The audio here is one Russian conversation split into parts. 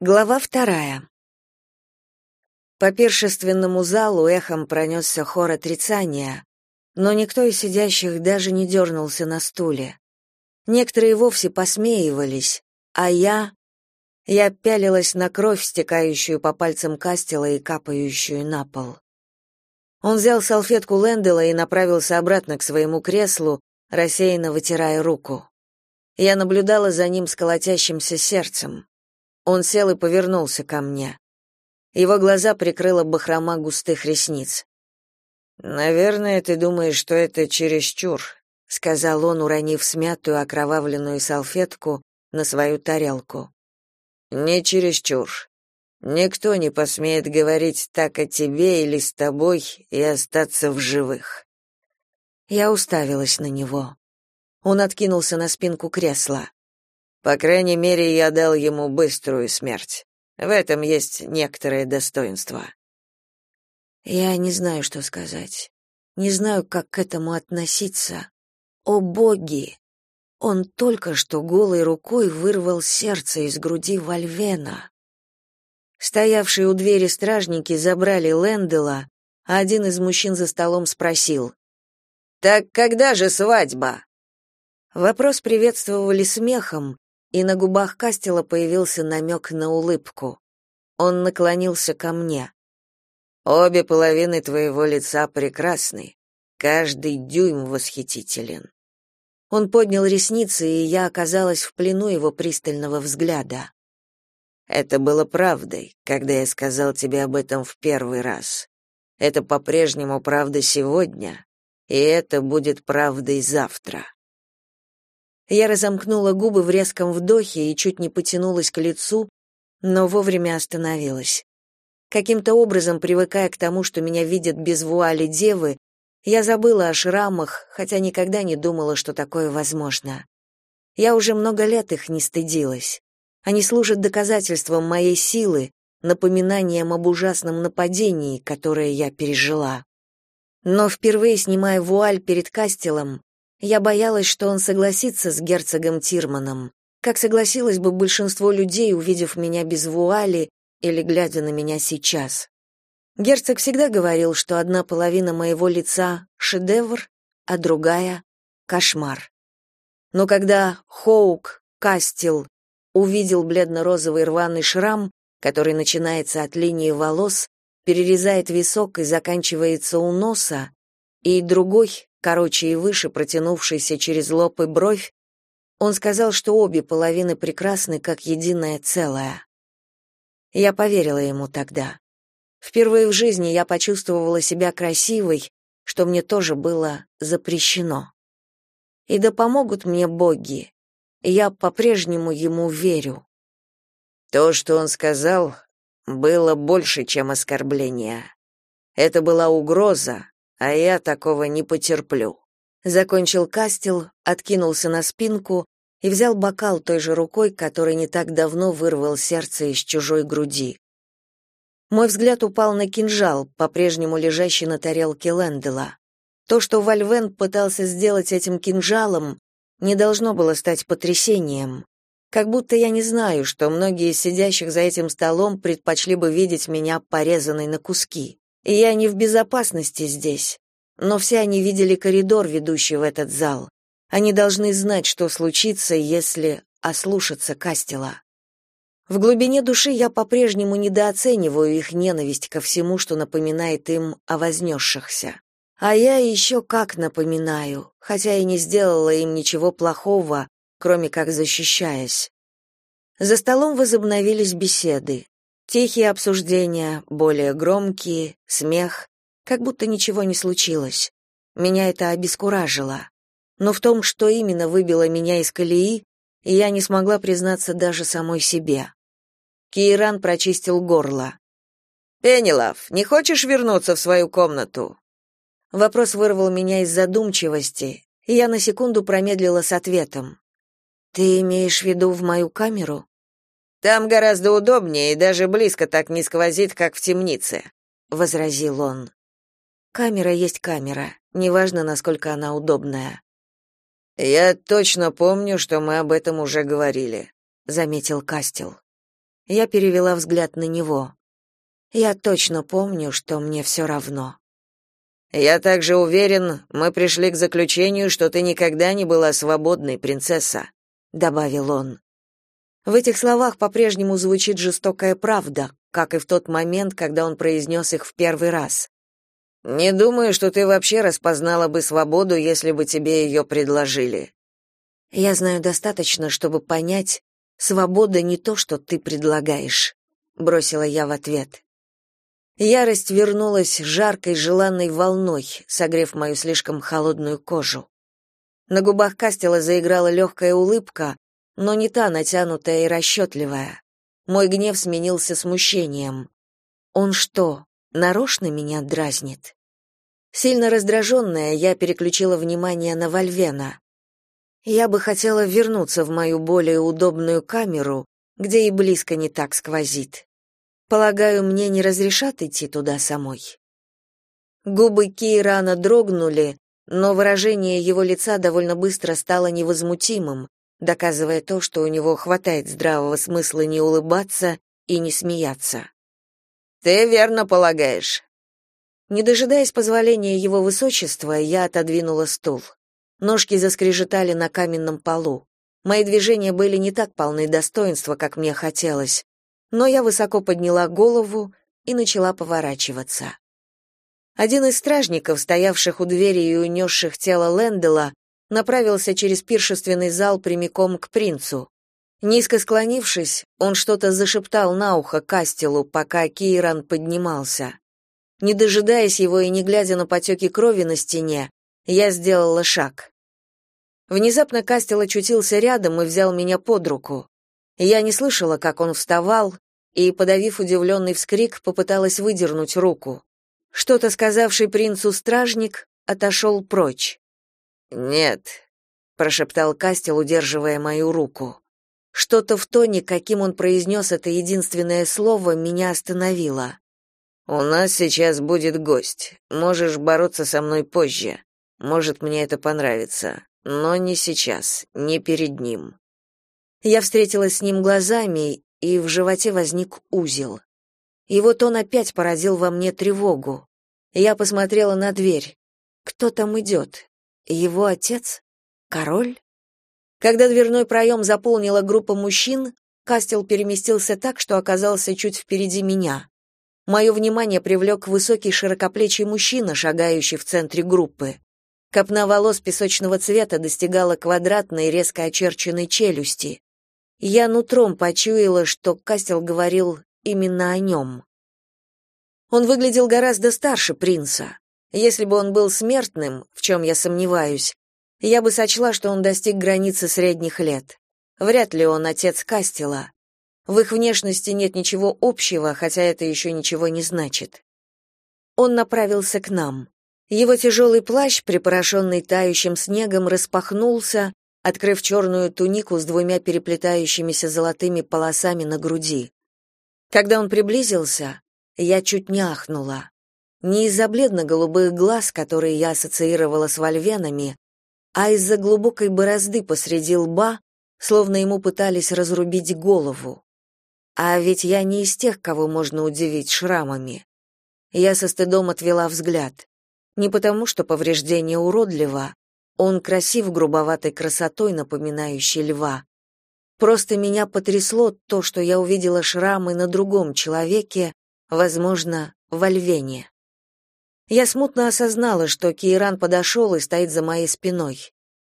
Глава 2. По пиршественному залу эхом пронесся хор отрицания, но никто из сидящих даже не дернулся на стуле. Некоторые вовсе посмеивались, а я пялилась на кровь, стекающую по пальцам Кастела и капающую на пол. Он взял салфетку Лэндала и направился обратно к своему креслу, рассеянно вытирая руку. Я наблюдала за ним с колотящимся сердцем. Он сел и повернулся ко мне. Его глаза прикрыла бахрома густых ресниц. «Наверное, ты думаешь, что это чересчур», — сказал он, уронив смятую окровавленную салфетку на свою тарелку. «Не чересчур. Никто не посмеет говорить так о тебе или с тобой и остаться в живых». Я уставилась на него. Он откинулся на спинку кресла. «По крайней мере, я дал ему быструю смерть. В этом есть некоторое достоинство». Я не знаю, что сказать. Не знаю, как к этому относиться. О боги! Он только что голой рукой вырвал сердце из груди Вольвена. Стоявшие у двери стражники забрали Лэндала, а один из мужчин за столом спросил: «Так когда же свадьба?» Вопрос приветствовали смехом, и на губах Кастела появился намек на улыбку. Он наклонился ко мне. «Обе половины твоего лица прекрасны. Каждый дюйм восхитителен». Он поднял ресницы, и я оказалась в плену его пристального взгляда. «Это было правдой, когда я сказал тебе об этом в первый раз. Это по-прежнему правда сегодня, и это будет правдой завтра». Я разомкнула губы в резком вдохе и чуть не потянулась к лицу, но вовремя остановилась. Каким-то образом, привыкая к тому, что меня видят без вуали девы, я забыла о шрамах, хотя никогда не думала, что такое возможно. Я уже много лет их не стыдилась. Они служат доказательством моей силы, напоминанием об ужасном нападении, которое я пережила. Но впервые снимая вуаль перед Кастелом, я боялась, что он согласится с герцогом Тирманом, как согласилось бы большинство людей, увидев меня без вуали или глядя на меня сейчас. Герцог всегда говорил, что одна половина моего лица — шедевр, а другая — кошмар. Но когда Хоук, Кастел, увидел бледно-розовый рваный шрам, который начинается от линии волос, перерезает висок и заканчивается у носа, и другой, короче и выше, протянувшийся через лоб и бровь, он сказал, что обе половины прекрасны как единое целое. Я поверила ему тогда. Впервые в жизни я почувствовала себя красивой, что мне тоже было запрещено. И да помогут мне боги. Я по-прежнему ему верю. То, что он сказал, было больше, чем оскорбление. Это была угроза, а я такого не потерплю. Закончил Кастел, откинулся на спинку и взял бокал той же рукой, которой не так давно вырвал сердце из чужой груди. Мой взгляд упал на кинжал, по-прежнему лежащий на тарелке Лэндала. То, что Вольвен пытался сделать этим кинжалом, не должно было стать потрясением. Как будто я не знаю, что многие из сидящих за этим столом предпочли бы видеть меня порезанной на куски. И я не в безопасности здесь. Но все они видели коридор, ведущий в этот зал. Они должны знать, что случится, если ослушаться Кастела. В глубине души я по-прежнему недооцениваю их ненависть ко всему, что напоминает им о вознесшихся. А я еще как напоминаю, хотя и не сделала им ничего плохого, кроме как защищаясь. За столом возобновились беседы. Тихие обсуждения, более громкие, смех, как будто ничего не случилось. Меня это обескуражило. Но в том, что именно выбило меня из колеи, я не смогла признаться даже самой себе. Кейран прочистил горло. «Пенелов, не хочешь вернуться в свою комнату?» Вопрос вырвал меня из задумчивости, и я на секунду промедлила с ответом. «Ты имеешь в виду в мою камеру?» «Там гораздо удобнее, и даже близко так не сквозит, как в темнице», — возразил он. «Камера есть камера, неважно, насколько она удобная». «Я точно помню, что мы об этом уже говорили», — заметил Кастел. Я перевела взгляд на него. Я точно помню, что мне все равно. Я также уверен, мы пришли к заключению, что ты никогда не была свободной, принцесса, добавил он. В этих словах по-прежнему звучит жестокая правда, как и в тот момент, когда он произнес их в первый раз. Не думаю, что ты вообще распознала бы свободу, если бы тебе ее предложили. Я знаю достаточно, чтобы понять, свобода не то, что ты предлагаешь, бросила я в ответ. Ярость вернулась жаркой, желанной волной, согрев мою слишком холодную кожу. На губах Кастела заиграла легкая улыбка, но не та натянутая и расчетливая. Мой гнев сменился смущением. Он что, нарочно меня дразнит? Сильно раздраженная, я переключила внимание на Вольвена. Я бы хотела вернуться в мою более удобную камеру, где и близко не так сквозит. Полагаю, мне не разрешат идти туда самой. Губы Киирана дрогнули, но выражение его лица довольно быстро стало невозмутимым, доказывая то, что у него хватает здравого смысла не улыбаться и не смеяться. Ты верно полагаешь. Не дожидаясь позволения его высочества, я отодвинула стул. Ножки заскрежетали на каменном полу. Мои движения были не так полны достоинства, как мне хотелось, но я высоко подняла голову и начала поворачиваться. Один из стражников, стоявших у двери и унесших тело Лэндела, направился через пиршественный зал прямиком к принцу. Низко склонившись, он что-то зашептал на ухо Кастелу, пока Кииран поднимался. Не дожидаясь его и не глядя на потеки крови на стене, я сделала шаг. Внезапно Кастел очутился рядом и взял меня под руку. Я не слышала, как он вставал, и, подавив удивленный вскрик, попыталась выдернуть руку. Что-то сказавший принцу стражник отошел прочь. «Нет», — прошептал Кастел, удерживая мою руку. Что-то в тоне, каким он произнес это единственное слово, меня остановило. «У нас сейчас будет гость. Можешь бороться со мной позже. Может, мне это понравится, но не сейчас, не перед ним». Я встретилась с ним глазами, и в животе возник узел. И вот он опять поразил во мне тревогу. Я посмотрела на дверь. Кто там идет? Его отец? Король? Когда дверной проем заполнила группа мужчин, Кастел переместился так, что оказался чуть впереди меня. Мое внимание привлек высокий широкоплечий мужчина, шагающий в центре группы. Копна волос песочного цвета достигала квадратной, резко очерченной челюсти. Я нутром почуяла, что Кастел говорил именно о нем. Он выглядел гораздо старше принца. Если бы он был смертным, в чем я сомневаюсь, я бы сочла, что он достиг границы средних лет. Вряд ли он отец Кастела. В их внешности нет ничего общего, хотя это еще ничего не значит. Он направился к нам. Его тяжелый плащ, припорошенный тающим снегом, распахнулся, открыв черную тунику с двумя переплетающимися золотыми полосами на груди. Когда он приблизился, я чуть не ахнула. Не из-за бледно-голубых глаз, которые я ассоциировала с вольвенами, а из-за глубокой борозды посреди лба, словно ему пытались разрубить голову. А ведь я не из тех, кого можно удивить шрамами. Я со стыдом отвела взгляд. Не потому, что повреждение уродливо, он красив грубоватой красотой, напоминающей льва. Просто меня потрясло то, что я увидела шрамы на другом человеке, возможно, во львене. Я смутно осознала, что Кииран подошел и стоит за моей спиной.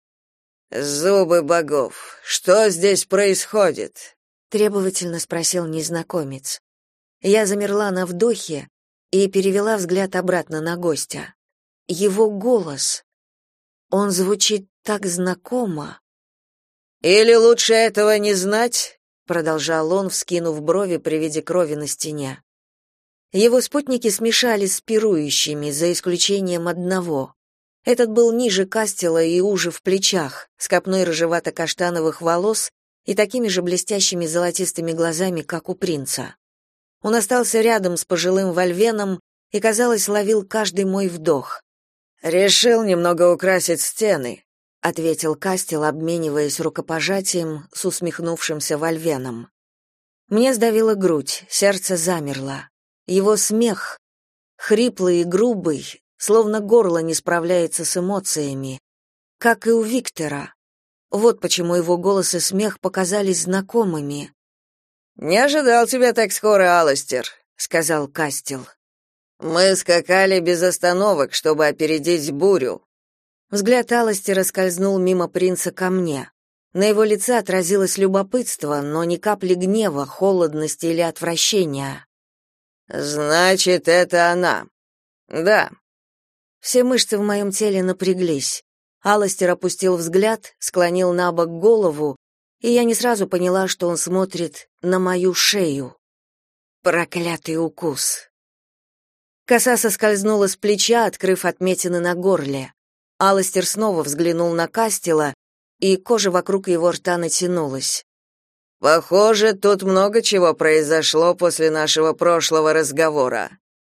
«Зубы богов, что здесь происходит?» — требовательно спросил незнакомец. Я замерла на вдохе и перевела взгляд обратно на гостя. Его голос. Он звучит так знакомо. «Или лучше этого не знать?» — продолжал он, вскинув брови при виде крови на стене. Его спутники смешались с пирующими, за исключением одного. Этот был ниже Кастела и уже в плечах, с копной рыжевато-каштановых волос и такими же блестящими золотистыми глазами, как у принца. Он остался рядом с пожилым вольвеном и, казалось, ловил каждый мой вдох. «Решил немного украсить стены», — ответил Кастел, обмениваясь рукопожатием с усмехнувшимся вольвеном. Мне сдавило грудь, сердце замерло. Его смех, хриплый и грубый, словно горло не справляется с эмоциями, как и у Виктора. Вот почему его голос и смех показались знакомыми. «Не ожидал тебя так скоро, Аластер», — сказал Кастел. «Мы скакали без остановок, чтобы опередить бурю». Взгляд Аластера скользнул мимо принца ко мне. На его лице отразилось любопытство, но ни капли гнева, холодности или отвращения. «Значит, это она». «Да». Все мышцы в моем теле напряглись. Аластер опустил взгляд, склонил на бок голову, и я не сразу поняла, что он смотрит на мою шею. Проклятый укус. Коса соскользнула с плеча, открыв отметины на горле. Аластер снова взглянул на Кастела, и кожа вокруг его рта натянулась. «Похоже, тут много чего произошло после нашего прошлого разговора».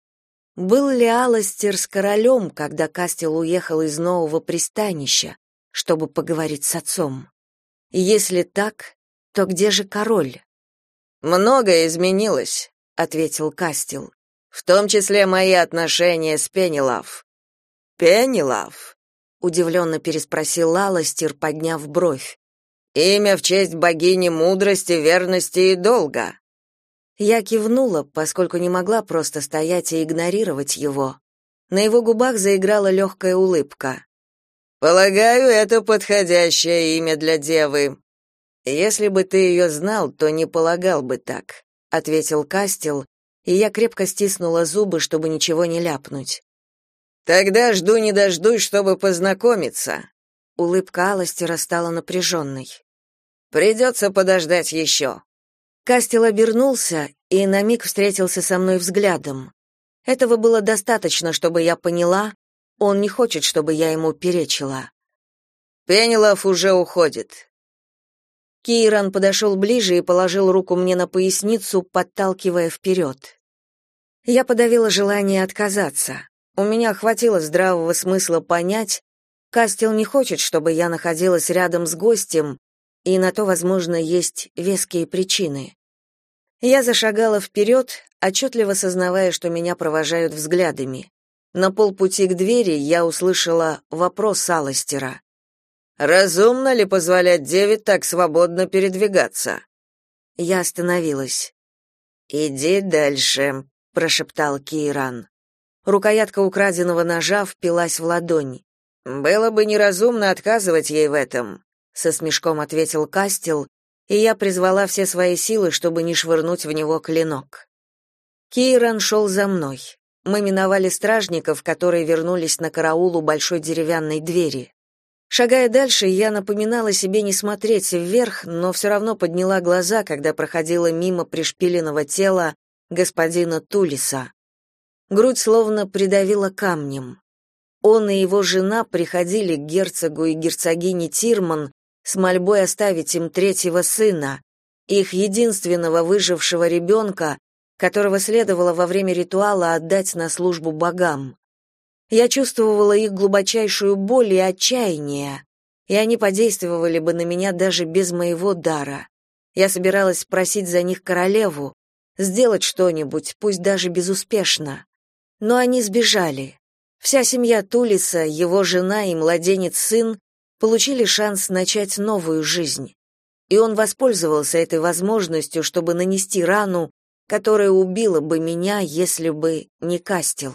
Был ли Аластер с королем, когда Кастел уехал из нового пристанища, чтобы поговорить с отцом? Если так, то где же король? «Многое изменилось», — ответил Кастел. «В том числе мои отношения с Пенелав». «Пенелав?» — удивленно переспросил Аластер, подняв бровь. «Имя в честь богини мудрости, верности и долга». Я кивнула, поскольку не могла просто стоять и игнорировать его. На его губах заиграла легкая улыбка. «Полагаю, это подходящее имя для девы». «Если бы ты ее знал, то не полагал бы так», — ответил Кастел, и я крепко стиснула зубы, чтобы ничего не ляпнуть. «Тогда жду не дождусь, чтобы познакомиться». Улыбка Аластера стала напряженной. «Придется подождать еще». Кастел обернулся и на миг встретился со мной взглядом. Этого было достаточно, чтобы я поняла, он не хочет, чтобы я ему перечила. «Пенелов уже уходит». Киран подошел ближе и положил руку мне на поясницу, подталкивая вперед. Я подавила желание отказаться. У меня хватило здравого смысла понять, Кастел не хочет, чтобы я находилась рядом с гостем, и на то, возможно, есть веские причины. Я зашагала вперед, отчетливо сознавая, что меня провожают взглядами. На полпути к двери я услышала вопрос Аластера. «Разумно ли позволять деве так свободно передвигаться?» Я остановилась. «Иди дальше», — прошептал Киран. Рукоятка украденного ножа впилась в ладонь. «Было бы неразумно отказывать ей в этом», — со смешком ответил Кастел, и я призвала все свои силы, чтобы не швырнуть в него клинок. Киран шел за мной. Мы миновали стражников, которые вернулись на караул у большой деревянной двери. Шагая дальше, я напоминала себе не смотреть вверх, но все равно подняла глаза, когда проходила мимо пришпиленного тела господина Тулиса. Грудь словно придавила камнем. Он и его жена приходили к герцогу и герцогине Тирман с мольбой оставить им третьего сына, их единственного выжившего ребенка, которого следовало во время ритуала отдать на службу богам. Я чувствовала их глубочайшую боль и отчаяние, и они подействовали бы на меня даже без моего дара. Я собиралась просить за них королеву, сделать что-нибудь, пусть даже безуспешно. Но они сбежали. Вся семья Тулиса, его жена и младенец-сын получили шанс начать новую жизнь. И он воспользовался этой возможностью, чтобы нанести рану, которая убила бы меня, если бы не Кастел.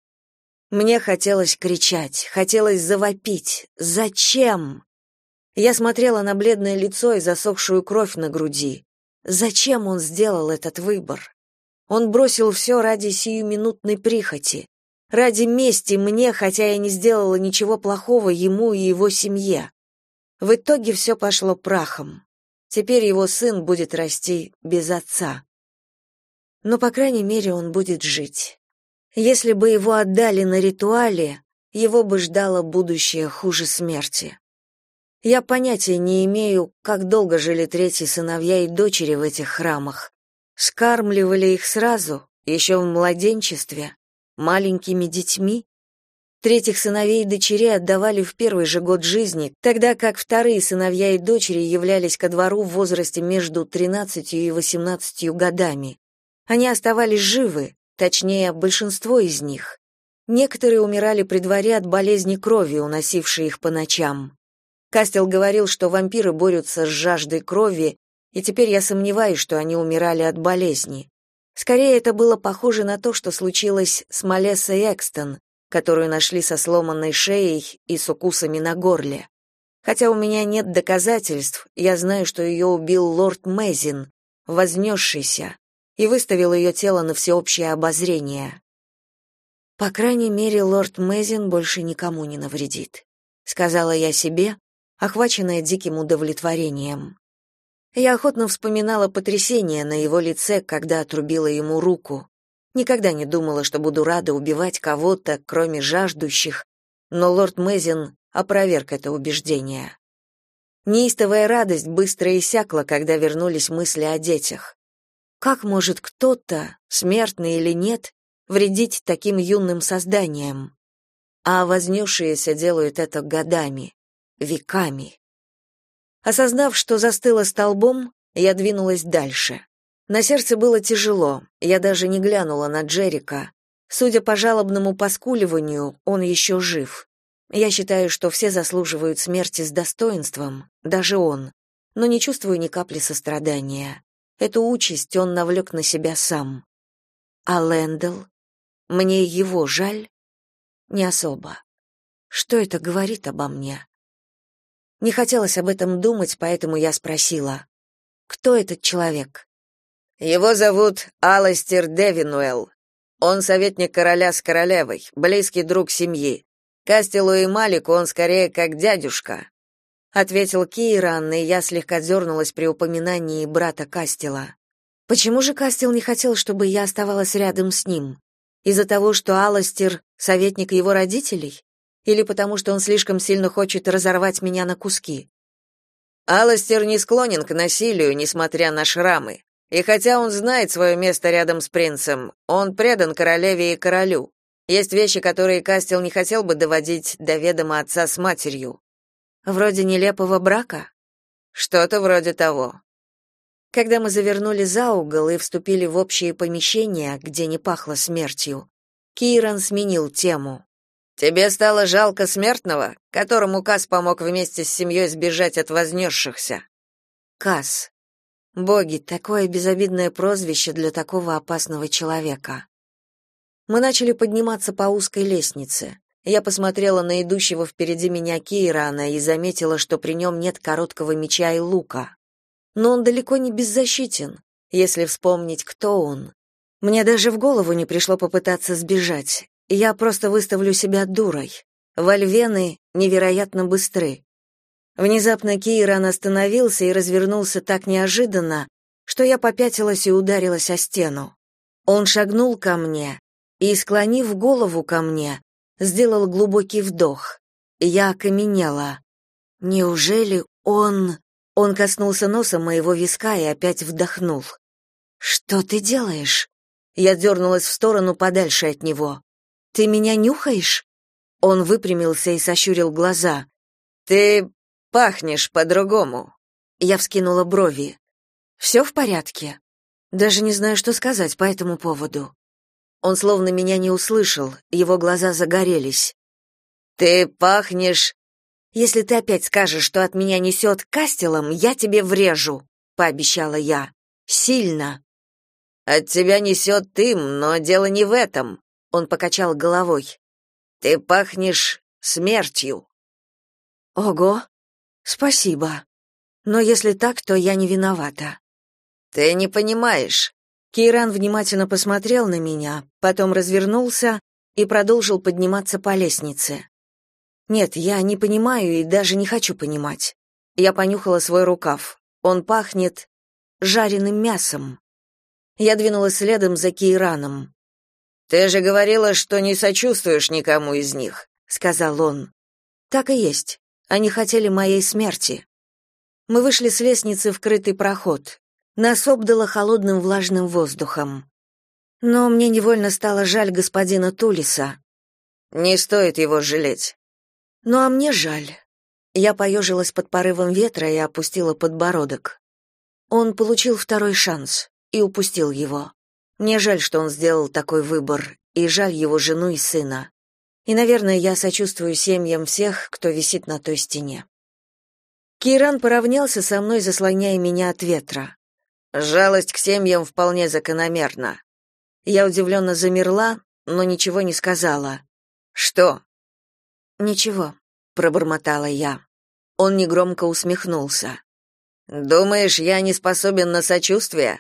Мне хотелось кричать, хотелось завопить. Зачем? Я смотрела на бледное лицо и засохшую кровь на груди. Зачем он сделал этот выбор? Он бросил все ради сиюминутной прихоти, ради мести мне, хотя я не сделала ничего плохого ему и его семье. В итоге все пошло прахом. Теперь его сын будет расти без отца. Но, по крайней мере, он будет жить. Если бы его отдали на ритуале, его бы ждало будущее хуже смерти. Я понятия не имею, как долго жили третьи сыновья и дочери в этих храмах. Скармливали их сразу, еще в младенчестве, маленькими детьми. Третьих сыновей и дочерей отдавали в первый же год жизни, тогда как вторые сыновья и дочери являлись ко двору в возрасте между 13 и 18 годами. Они оставались живы, точнее, большинство из них. Некоторые умирали при дворе от болезни крови, уносившей их по ночам. Кастел говорил, что вампиры борются с жаждой крови, и теперь я сомневаюсь, что они умирали от болезни. Скорее, это было похоже на то, что случилось с Малессой Экстон, которую нашли со сломанной шеей и с укусами на горле. Хотя у меня нет доказательств, я знаю, что ее убил лорд Мэзин, вознесшийся, и выставил ее тело на всеобщее обозрение. По крайней мере, лорд Мэзин больше никому не навредит, сказала я себе, охваченная диким удовлетворением. Я охотно вспоминала потрясение на его лице, когда отрубила ему руку. Никогда не думала, что буду рада убивать кого-то, кроме жаждущих, но лорд Мэзин опроверг это убеждение. Неистовая радость быстро иссякла, когда вернулись мысли о детях. Как может кто-то, смертный или нет, вредить таким юным созданиям? А вознесшиеся делают это годами, веками. Осознав, что застыла столбом, я двинулась дальше. На сердце было тяжело, я даже не глянула на Джерика. Судя по жалобному поскуливанию, он еще жив. Я считаю, что все заслуживают смерти с достоинством, даже он, но не чувствую ни капли сострадания. Эту участь он навлек на себя сам. А Лэндл? Мне его жаль? Не особо. Что это говорит обо мне? Не хотелось об этом думать, поэтому я спросила: кто этот человек? Его зовут Аластер Девинуэлл. Он советник короля с королевой, близкий друг семьи. Кастелу и Малику он скорее как дядюшка, ответил Киран, и я слегка дернулась при упоминании брата Кастела. Почему же Кастел не хотел, чтобы я оставалась рядом с ним? Из-за того, что Аластер советник его родителей? Или потому, что он слишком сильно хочет разорвать меня на куски? Аластер не склонен к насилию, несмотря на шрамы. И хотя он знает свое место рядом с принцем, он предан королеве и королю. Есть вещи, которые Кастел не хотел бы доводить до ведома отца с матерью. Вроде нелепого брака? Что-то вроде того. Когда мы завернули за угол и вступили в общее помещение, где не пахло смертью, Киран сменил тему. «Тебе стало жалко смертного, которому Кас помог вместе с семьей сбежать от вознесшихся?» Кас. Боги, такое безобидное прозвище для такого опасного человека. Мы начали подниматься по узкой лестнице. Я посмотрела на идущего впереди меня Кирана и заметила, что при нем нет короткого меча и лука. Но он далеко не беззащитен, если вспомнить, кто он. Мне даже в голову не пришло попытаться сбежать. Я просто выставлю себя дурой. Вольвены невероятно быстры. Внезапно Киран остановился и развернулся так неожиданно, что я попятилась и ударилась о стену. Он шагнул ко мне и, склонив голову ко мне, сделал глубокий вдох. Я окаменела. Неужели он... Он коснулся носа моего виска и опять вдохнул. «Что ты делаешь?» Я дернулась в сторону подальше от него. «Ты меня нюхаешь?» Он выпрямился и сощурил глаза. «Ты пахнешь по-другому». Я вскинула брови. «Все в порядке?» Даже не знаю, что сказать по этому поводу. Он словно меня не услышал, его глаза загорелись. «Ты пахнешь...» «Если ты опять скажешь, что от меня несет Кастелом, я тебе врежу», — пообещала я. «Сильно». «От тебя несет дым, но дело не в этом», — он покачал головой. «Ты пахнешь смертью». «Ого, спасибо. Но если так, то я не виновата». «Ты не понимаешь». Киран внимательно посмотрел на меня, потом развернулся и продолжил подниматься по лестнице. Нет, я не понимаю и даже не хочу понимать. Я понюхала свой рукав. Он пахнет жареным мясом. Я двинулась следом за Кираном. «Ты же говорила, что не сочувствуешь никому из них», — сказал он. «Так и есть. Они хотели моей смерти». Мы вышли с лестницы в крытый проход. Нас обдало холодным влажным воздухом. Но мне невольно стало жаль господина Тулиса. Не стоит его жалеть. Ну а мне жаль. Я поежилась под порывом ветра и опустила подбородок. Он получил второй шанс и упустил его. Мне жаль, что он сделал такой выбор, и жаль его жену и сына. И, наверное, я сочувствую семьям всех, кто висит на той стене. Кейран поравнялся со мной, заслоняя меня от ветра. Жалость к семьям вполне закономерна. Я удивленно замерла, но ничего не сказала. Что? Ничего, пробормотала я. Он негромко усмехнулся. Думаешь, я не способен на сочувствие?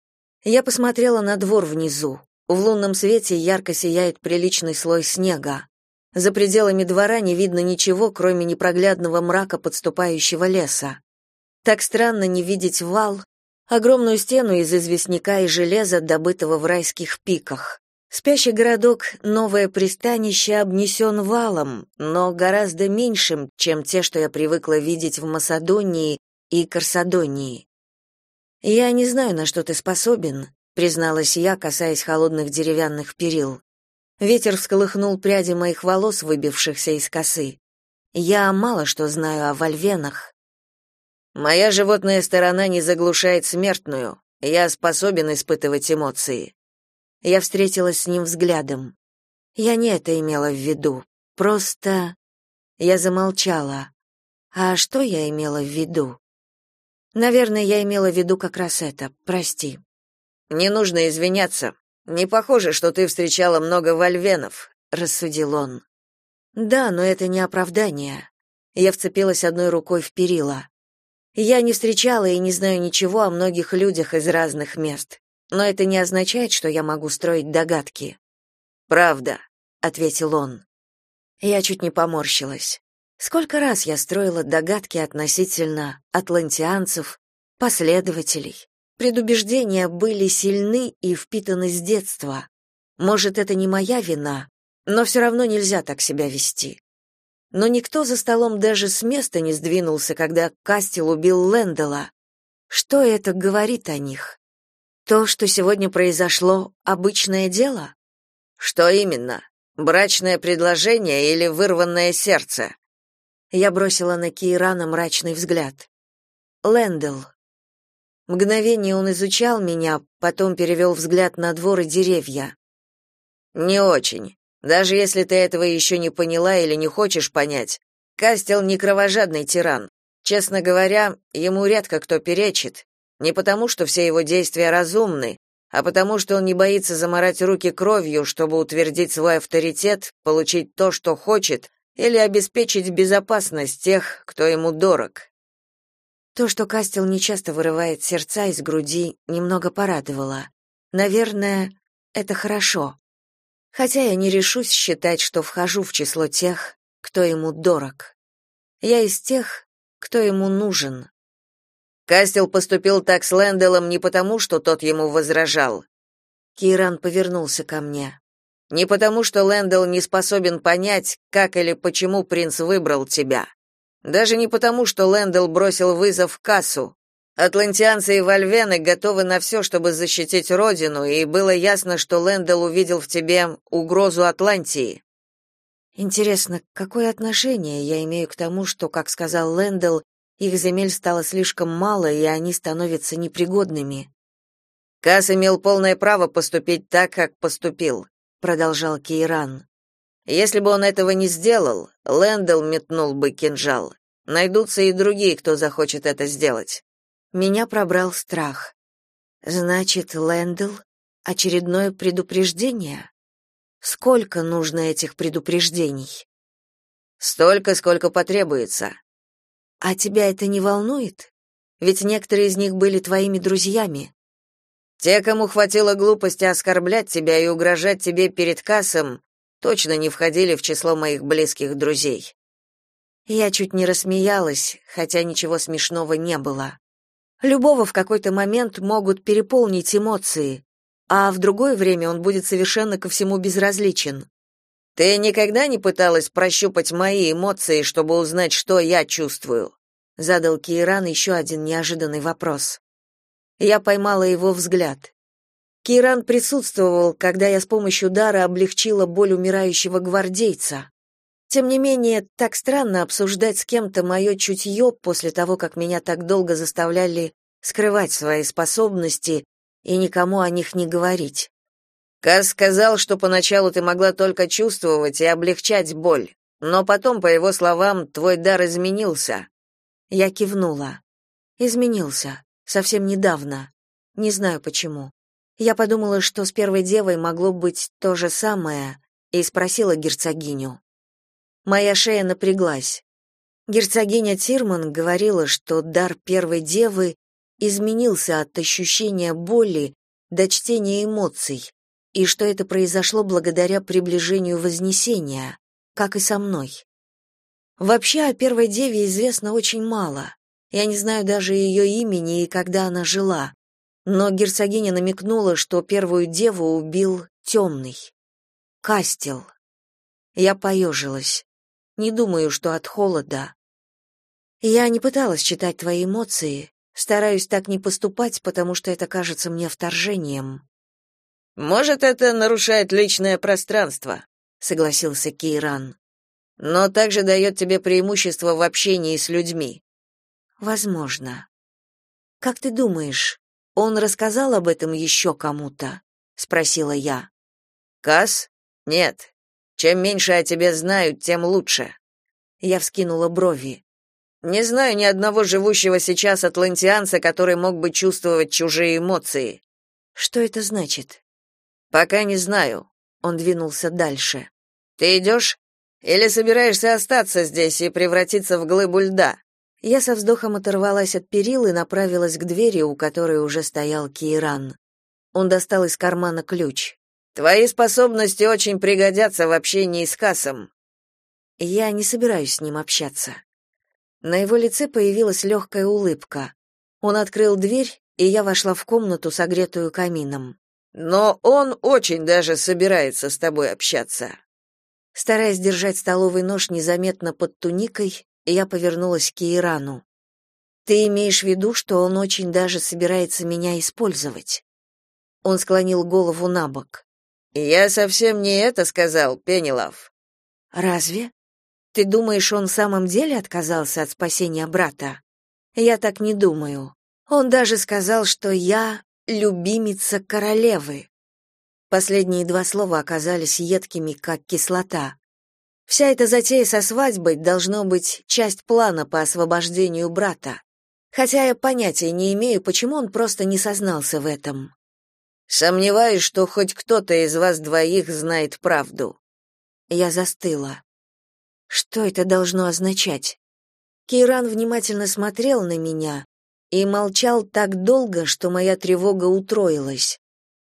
Я посмотрела на двор внизу. В лунном свете ярко сияет приличный слой снега. За пределами двора не видно ничего, кроме непроглядного мрака подступающего леса. Так странно не видеть вал, огромную стену из известняка и железа, добытого в райских пиках. Спящий городок, новое пристанище, обнесен валом, но гораздо меньшим, чем те, что я привыкла видеть в Масадонии и Карсадонии. «Я не знаю, на что ты способен», — призналась я, касаясь холодных деревянных перил. Ветер всколыхнул пряди моих волос, выбившихся из косы. Я мало что знаю о вольвенах. Моя животная сторона не заглушает смертную. Я способен испытывать эмоции. Я встретилась с ним взглядом. Я не это имела в виду. Просто... Я замолчала. А что я имела в виду? Наверное, я имела в виду как раз это. Прости. Не нужно извиняться. Не похоже, что ты встречала много вольвенов, рассудил он. Да, но это не оправдание. Я вцепилась одной рукой в перила. Я не встречала и не знаю ничего о многих людях из разных мест. Но это не означает, что я могу строить догадки. Правда, ответил он. Я чуть не поморщилась. Сколько раз я строила догадки относительно атлантианцев, последователей. Предубеждения были сильны и впитаны с детства. Может, это не моя вина, но все равно нельзя так себя вести. Но никто за столом даже с места не сдвинулся, когда Кастел убил Лэндала. Что это говорит о них? То, что сегодня произошло, обычное дело? Что именно? Брачное предложение или вырванное сердце? Я бросила на Кейрана мрачный взгляд. Лэндал. Мгновение он изучал меня, потом перевел взгляд на двор и деревья. Не очень. Даже если ты этого еще не поняла или не хочешь понять, Кастел не кровожадный тиран. Честно говоря, ему редко кто перечит. Не потому, что все его действия разумны, а потому, что он не боится замарать руки кровью, чтобы утвердить свой авторитет, получить то, что хочет, или обеспечить безопасность тех, кто ему дорог. То, что Кастел нечасто вырывает сердца из груди, немного порадовало. Наверное, это хорошо. Хотя я не решусь считать, что вхожу в число тех, кто ему дорог. Я из тех, кто ему нужен. Кастел поступил так с Лэнделом не потому, что тот ему возражал. Кейран повернулся ко мне. Не потому, что Лэндел не способен понять, как или почему принц выбрал тебя. Даже не потому, что Лэндел бросил вызов Кассу. Атлантианцы и вольвены готовы на все, чтобы защитить родину, и было ясно, что Лэндел увидел в тебе угрозу Атлантии. Интересно, какое отношение я имею к тому, что, как сказал Лэндел, их земель стало слишком мало, и они становятся непригодными? Касс имел полное право поступить так, как поступил, продолжал Кейран. Если бы он этого не сделал, Лэндел метнул бы кинжал. Найдутся и другие, кто захочет это сделать. Меня пробрал страх. Значит, Лэндел — очередное предупреждение? Сколько нужно этих предупреждений? Столько, сколько потребуется. А тебя это не волнует? Ведь некоторые из них были твоими друзьями. Те, кому хватило глупости оскорблять тебя и угрожать тебе перед Кассом, точно не входили в число моих близких друзей. Я чуть не рассмеялась, хотя ничего смешного не было. Любого в какой-то момент могут переполнить эмоции, а в другое время он будет совершенно ко всему безразличен. Ты никогда не пыталась прощупать мои эмоции, чтобы узнать, что я чувствую? Задал Кейран еще один неожиданный вопрос. Я поймала его взгляд. Киран присутствовал, когда я с помощью дара облегчила боль умирающего гвардейца. Тем не менее, так странно обсуждать с кем-то мое чутье после того, как меня так долго заставляли скрывать свои способности и никому о них не говорить. Кас сказал, что поначалу ты могла только чувствовать и облегчать боль, но потом, по его словам, твой дар изменился. Я кивнула. Изменился. Совсем недавно. Не знаю почему. Я подумала, что с первой девой могло быть то же самое, и спросила герцогиню. Моя шея напряглась. Герцогиня Тирман говорила, что дар первой девы изменился от ощущения боли до чтения эмоций, и что это произошло благодаря приближению Вознесения, как и со мной. Вообще о первой деве известно очень мало. Я не знаю даже ее имени и когда она жила. Но герцогиня намекнула, что первую деву убил темный. Кастел. Я поежилась. Не думаю, что от холода. Я не пыталась читать твои эмоции, стараюсь так не поступать, потому что это кажется мне вторжением. Может, это нарушает личное пространство, согласился Кейран. Но также дает тебе преимущество в общении с людьми. Возможно. Как ты думаешь, он рассказал об этом еще кому-то? Спросила я. Кас? Нет. Чем меньше о тебе знают, тем лучше. Я вскинула брови. Не знаю ни одного живущего сейчас атлантианца, который мог бы чувствовать чужие эмоции. Что это значит? Пока не знаю. Он двинулся дальше. Ты идешь? Или собираешься остаться здесь и превратиться в глыбу льда? Я со вздохом оторвалась от перил и направилась к двери, у которой уже стоял Кейран. Он достал из кармана ключ. Твои способности очень пригодятся в общении с Касом. Я не собираюсь с ним общаться. На его лице появилась легкая улыбка. Он открыл дверь, и я вошла в комнату, согретую камином. Но он очень даже собирается с тобой общаться. Стараясь держать столовый нож незаметно под туникой, я повернулась к Кейрану. Ты имеешь в виду, что он очень даже собирается меня использовать? Он склонил голову набок. Я совсем не это сказал, Пенелав. Разве? Ты думаешь, он в самом деле отказался от спасения брата? Я так не думаю. Он даже сказал, что я любимица королевы. Последние два слова оказались едкими, как кислота. Вся эта затея со свадьбой должно быть часть плана по освобождению брата. Хотя я понятия не имею, почему он просто не сознался в этом. Сомневаюсь, что хоть кто-то из вас двоих знает правду. Я застыла. Что это должно означать? Кейран внимательно смотрел на меня и молчал так долго, что моя тревога утроилась.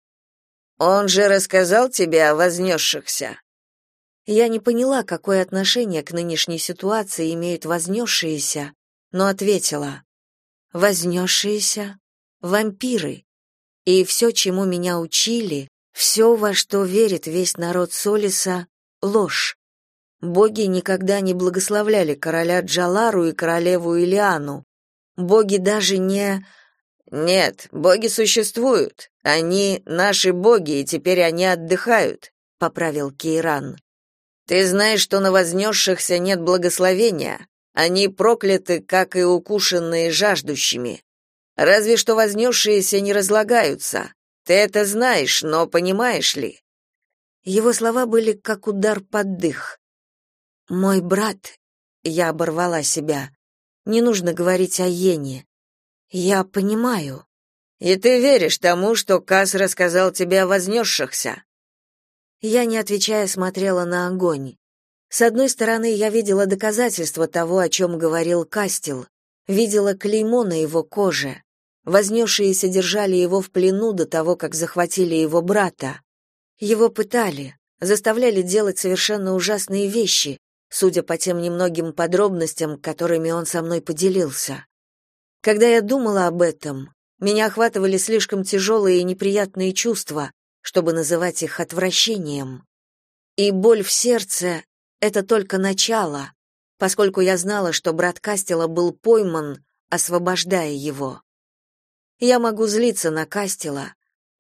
Он же рассказал тебе о вознесшихся. Я не поняла, какое отношение к нынешней ситуации имеют вознесшиеся, но ответила. Вознесшиеся — вампиры. И все, чему меня учили, все, во что верит весь народ Солиса — ложь. Боги никогда не благословляли короля Джалару и королеву Илиану. Боги даже не... Нет, боги существуют. Они наши боги, и теперь они отдыхают, поправил Кейран. Ты знаешь, что на вознесшихся нет благословения. Они прокляты, как и укушенные жаждущими. Разве что вознесшиеся не разлагаются. Ты это знаешь, но понимаешь ли? Его слова были как удар под дых. Мой брат, я оборвала себя. Не нужно говорить о Йене. Я понимаю. И ты веришь тому, что Кас рассказал тебе о вознесшихся? Я, не отвечая, смотрела на огонь. С одной стороны, я видела доказательства того, о чем говорил Кастел, видела клеймо на его коже. Вознесшиеся держали его в плену до того, как захватили его брата. Его пытали, заставляли делать совершенно ужасные вещи, судя по тем немногим подробностям, которыми он со мной поделился. Когда я думала об этом, меня охватывали слишком тяжелые и неприятные чувства, чтобы называть их отвращением. И боль в сердце — это только начало, поскольку я знала, что брат Кастела был пойман, освобождая его. Я могу злиться на Кастела,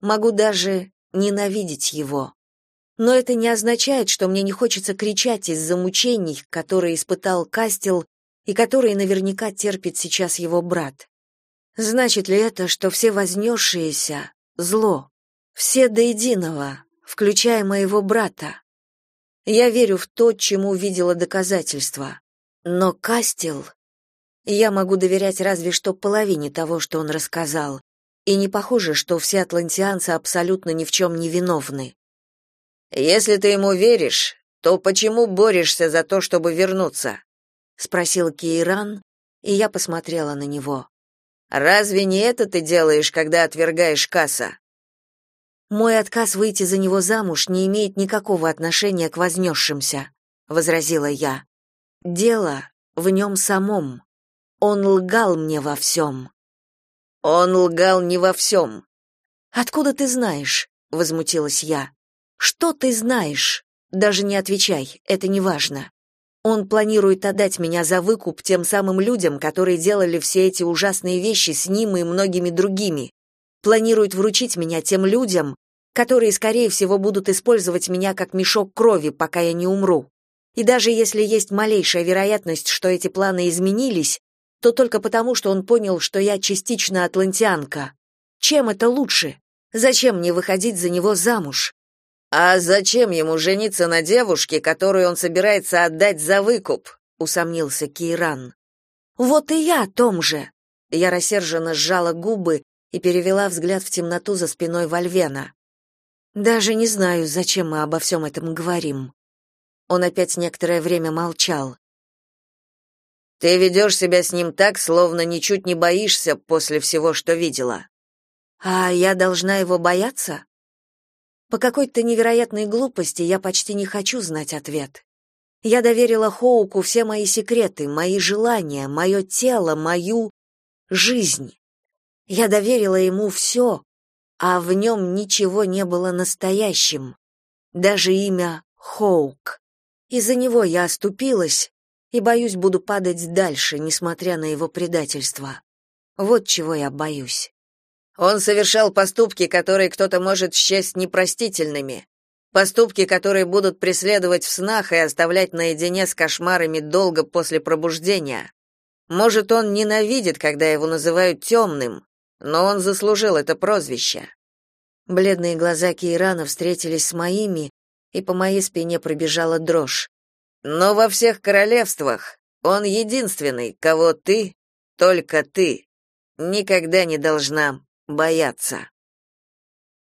могу даже ненавидеть его. Но это не означает, что мне не хочется кричать из-за мучений, которые испытал Кастел и которые наверняка терпит сейчас его брат. Значит ли это, что все вознесшиеся — зло? Все до единого, включая моего брата? Я верю в то, чему видела доказательства. Но Кастел... Я могу доверять разве что половине того, что он рассказал, и не похоже, что все атлантианцы абсолютно ни в чем не виновны. «Если ты ему веришь, то почему борешься за то, чтобы вернуться?» — спросил Кейран, и я посмотрела на него. «Разве не это ты делаешь, когда отвергаешь Каса?» «Мой отказ выйти за него замуж не имеет никакого отношения к вознесшимся», — возразила я. «Дело в нем самом. Он лгал мне во всем». «Он лгал не во всем». «Откуда ты знаешь?» — возмутилась я. «Что ты знаешь? Даже не отвечай, это не важно. Он планирует отдать меня за выкуп тем самым людям, которые делали все эти ужасные вещи с ним и многими другими. Планирует вручить меня тем людям, которые, скорее всего, будут использовать меня как мешок крови, пока я не умру. И даже если есть малейшая вероятность, что эти планы изменились, то только потому, что он понял, что я частично атлантианка. Чем это лучше? Зачем мне выходить за него замуж? «А зачем ему жениться на девушке, которую он собирается отдать за выкуп?» — усомнился Кейран. «Вот и я о том же!» Я рассерженно сжала губы и перевела взгляд в темноту за спиной Вольвена. «Даже не знаю, зачем мы обо всем этом говорим». Он опять некоторое время молчал. «Ты ведешь себя с ним так, словно ничуть не боишься после всего, что видела». «А я должна его бояться?» По какой-то невероятной глупости я почти не хочу знать ответ. Я доверила Хоуку все мои секреты, мои желания, мое тело, мою жизнь. Я доверила ему все, а в нем ничего не было настоящим. Даже имя Хоук. Из-за него я оступилась и, боюсь, буду падать дальше, несмотря на его предательство. Вот чего я боюсь. Он совершал поступки, которые кто-то может счесть непростительными. Поступки, которые будут преследовать в снах и оставлять наедине с кошмарами долго после пробуждения. Может, он ненавидит, когда его называют темным, но он заслужил это прозвище. Бледные глаза Кейрана встретились с моими, и по моей спине пробежала дрожь. Но во всех королевствах он единственный, кого ты, только ты, никогда не должна бояться.